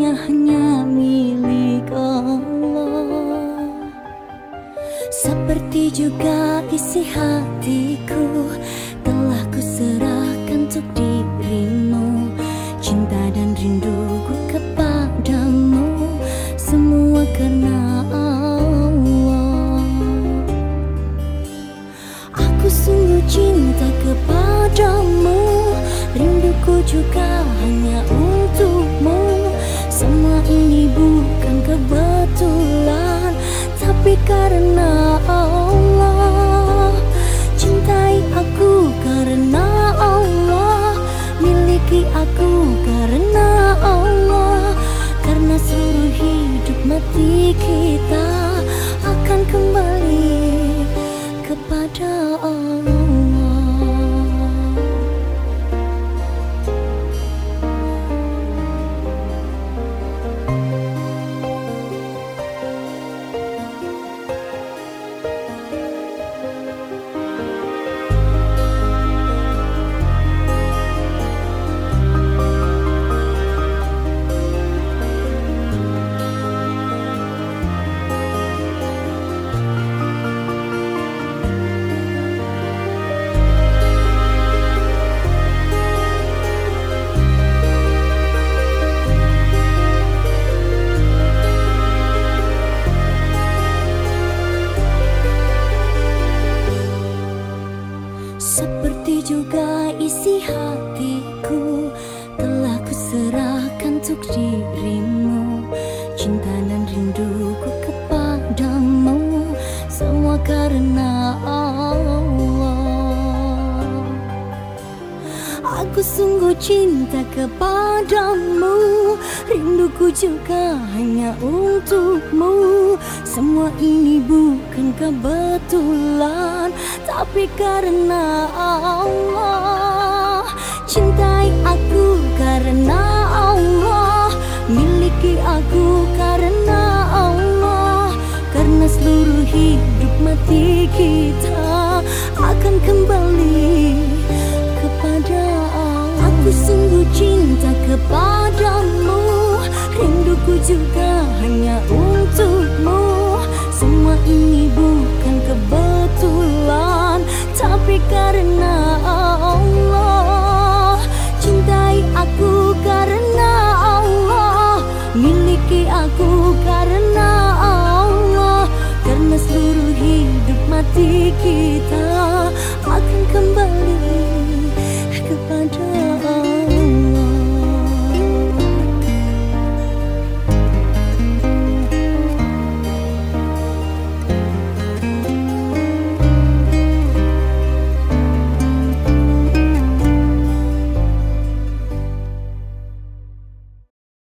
hanya milik Allah. Seperti juga isi hatiku telah kuserahkan untuk dirimu. Cinta dan rinduku kepadamu semua karena Allah. Aku sungguh cinta kepadamu, rinduku juga hanya untukmu. Semua ini bukan kebetulan, tapi karena Allah. Cintai aku karena Allah, miliki aku karena Allah. Karena seluruh hidup mati kita akan kembali kepada Allah. Seperti juga isi hatiku telah kuserahkan untuk dirimu. Cinta dan rinduku kepadamu semua karena Allah. Aku sungguh cinta kepadamu, rinduku juga hanya untukmu. Semua ini bukan kebetulan, tapi karena Allah. Cintai aku karena Allah, miliki aku karena Allah. Karena seluruh hidup mati kita akan kembali kepada Allah. Aku sungguh cinta kepadamu, rinduku juga hanya untukmu. Semua ini bukan kebetulan, tapi karena Allah. Cintai aku karena Allah, miliki aku karena Allah. Karena seluruh hidup mati kita